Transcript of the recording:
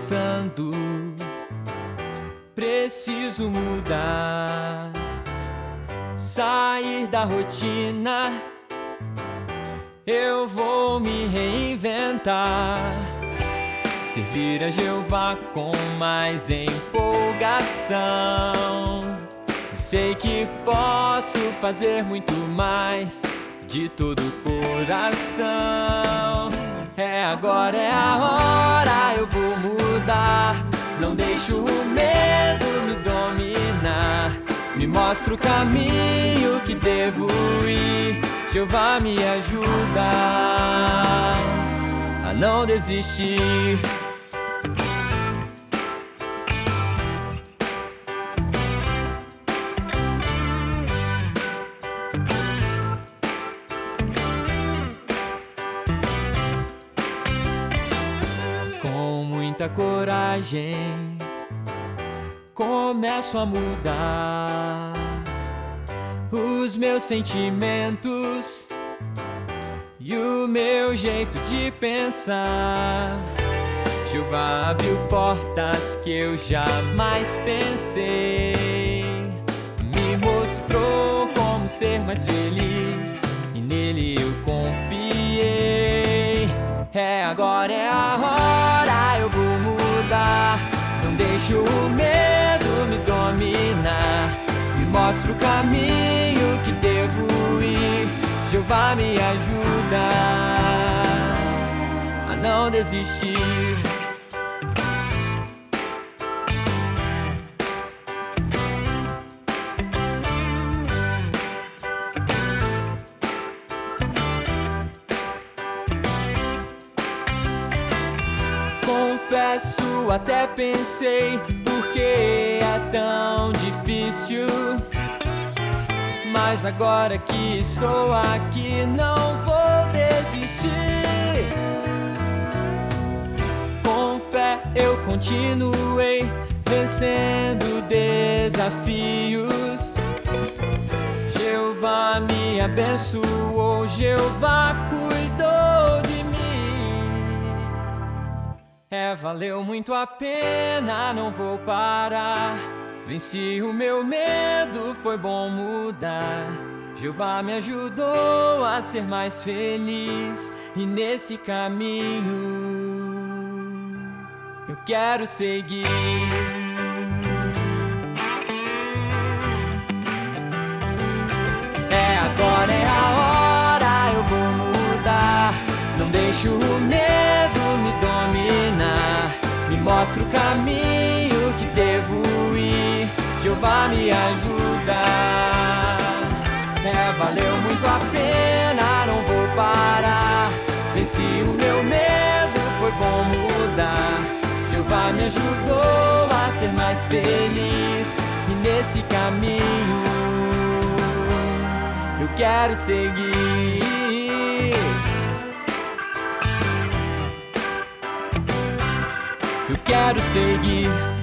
pensando, preciso mudar, sair da rotina. Eu vou me reinventar, servir a Jeová com mais empolgação. Sei que posso fazer muito mais de todo o coração. Agora é a hora, eu vou mudar. Não deixo o medo me dominar. Me mostra o caminho que devo ir. Jeová me ajuda a não desistir. Com muita coragem começo a mudar os meus sentimentos e o meu jeito de pensar. Jeová abriu portas que eu jamais pensei, me mostrou como ser mais feliz e nele eu confiei. Agora é a hora, eu vou mudar. Não deixo o medo me dominar. Me mostra o caminho que devo ir. Jeová me ajuda a não desistir. Confesso, até pensei, por que é tão difícil? Mas agora que estou aqui, não vou desistir. Com fé eu continuei, vencendo desafios. Jeová me abençoou, Jeová cuidou de mim. Valeu muito a pena, não vou parar. Venci o meu medo, foi bom mudar. Jeová me ajudou a ser mais feliz, e nesse caminho eu quero seguir. Agora é a hora, eu vou mudar. Não deixo o medo me dominar. Me mostra o caminho que devo ir. Jeová me ajuda. Valeu muito a pena, não vou parar. Venci o meu medo, foi bom mudar. Jeová me ajudou a ser mais feliz, e nesse caminho eu quero seguir. Eu quero seguir.